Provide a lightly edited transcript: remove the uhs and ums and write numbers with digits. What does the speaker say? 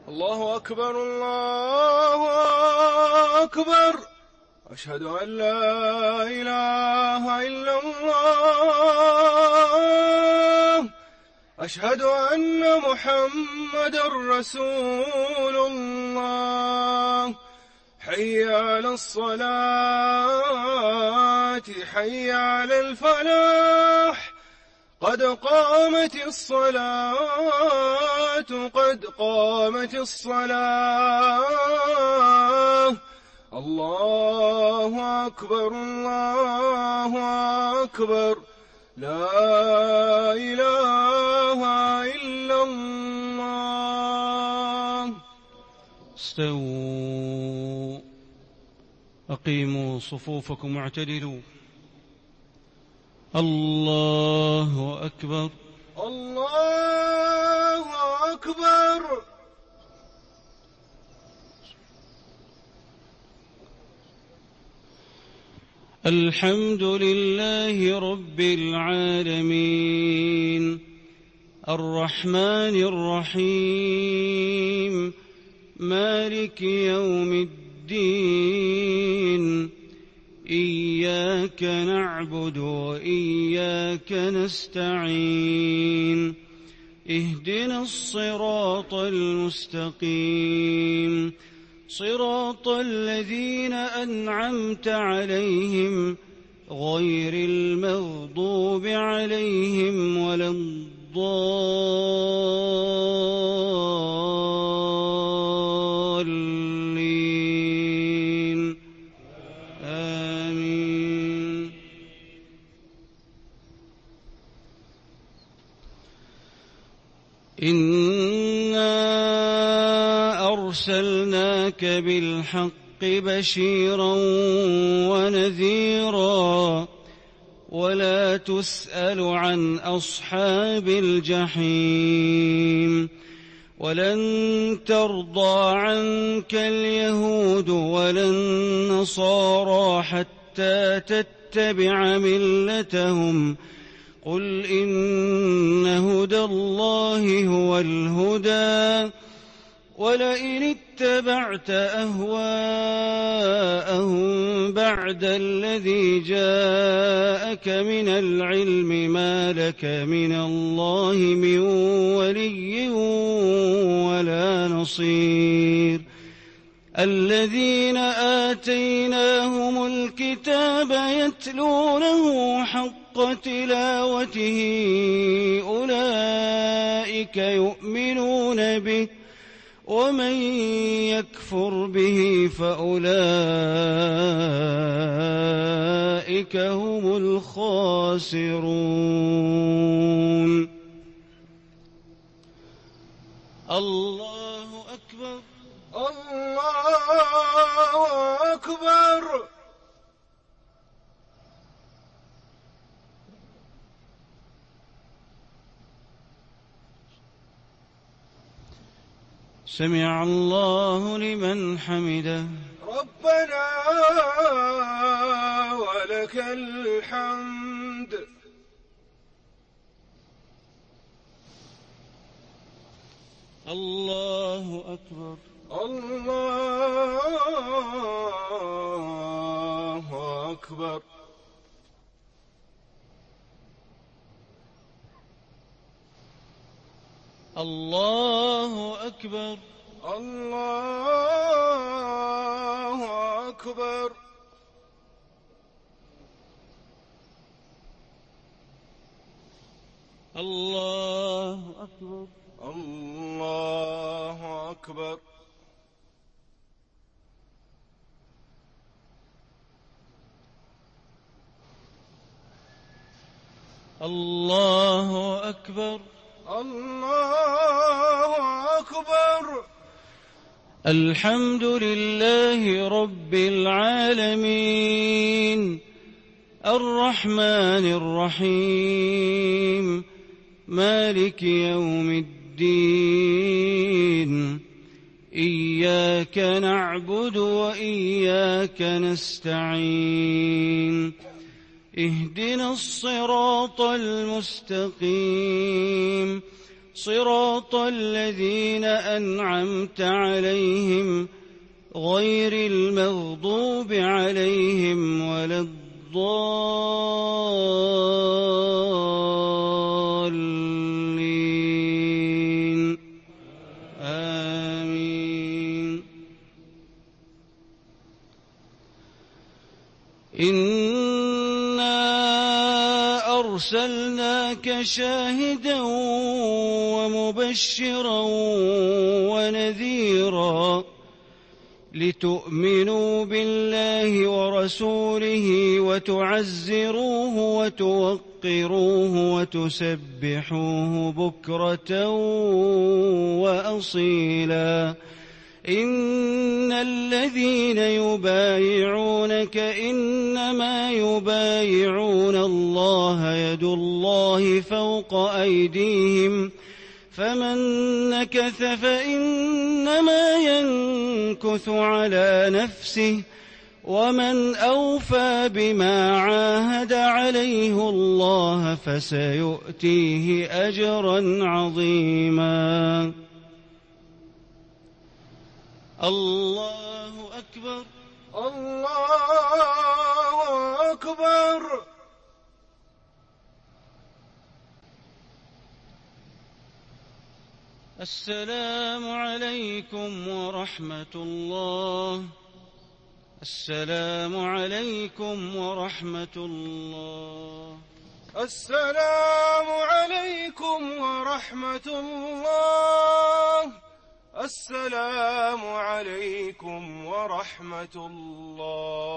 الله أكبر الله أكبر. أشهد أن لا إله إلا الله. أشهد أن محمد رسول الله. حي على الصلاة حي على الفلاح. قد قامت الصلاة قد قامت الصلاة. الله أكبر الله أكبر. لا إله إلا الله. استووا، أقيموا صفوفكم واعتدلوا. الله أكبر الله أكبر. الحمد لله رب العالمين، الرحمن الرحيم، مالك يوم الدين. إياك نعبد وإياك نستعين. اهدنا الصراط المستقيم، صراط الذين أنعمت عليهم غير المغضوب عليهم ولا الضالين. آمين. إنا أرسلناك بالحق بشيرا ونذيرا، ولا تسأل عن أصحاب الجحيم. ولن ترضى عنك اليهود ولا النصارى حتى تتبع ملتهم. قل إن هدى الله هو الهدى. ولئن اتبعت أهواءهم بعد الذي جاءك من العلم ما لك من الله من ولي ولا نصير. الذين آتيناهم الكتاب يتلونه حق تلاوته أولئك يؤمنون به، ومن يكفر به فأولئك هم الخاسرون. الله أكبر الله أكبر. سمع الله لمن حمده. ربنا ولك الحمد. الله أكبر الله أكبر. الله أكبر الله أكبر. الله أكبر الله أكبر. الله أكبر الله أكبر. الحمد لله رب العالمين، الرحمن الرحيم، مالك يوم الدين. إياك نعبد وإياك نستعين. اهدنا الصراط المستقيم، صراط الذين أنعمت عليهم غير المغضوب عليهم ولا الضالين آمين. إنا أرسلناك شاهدا ومبشرا ونذيرا لتؤمنوا بالله ورسوله وتعزروه وتوقروه وتسبحوه بكرة وأصيلا. إن الذين يبايعونك إنما يبايعون الله يد الله فوق أيديهم فمن نكث فإنما ينكث على نفسه ومن أوفى بما عاهد عليه الله فسيؤتيه أجرا عظيما. الله أكبر الله أكبر. السلام عليكم ورحمة الله. السلام عليكم ورحمة الله. السلام عليكم ورحمة الله. السلام عليكم ورحمة الله.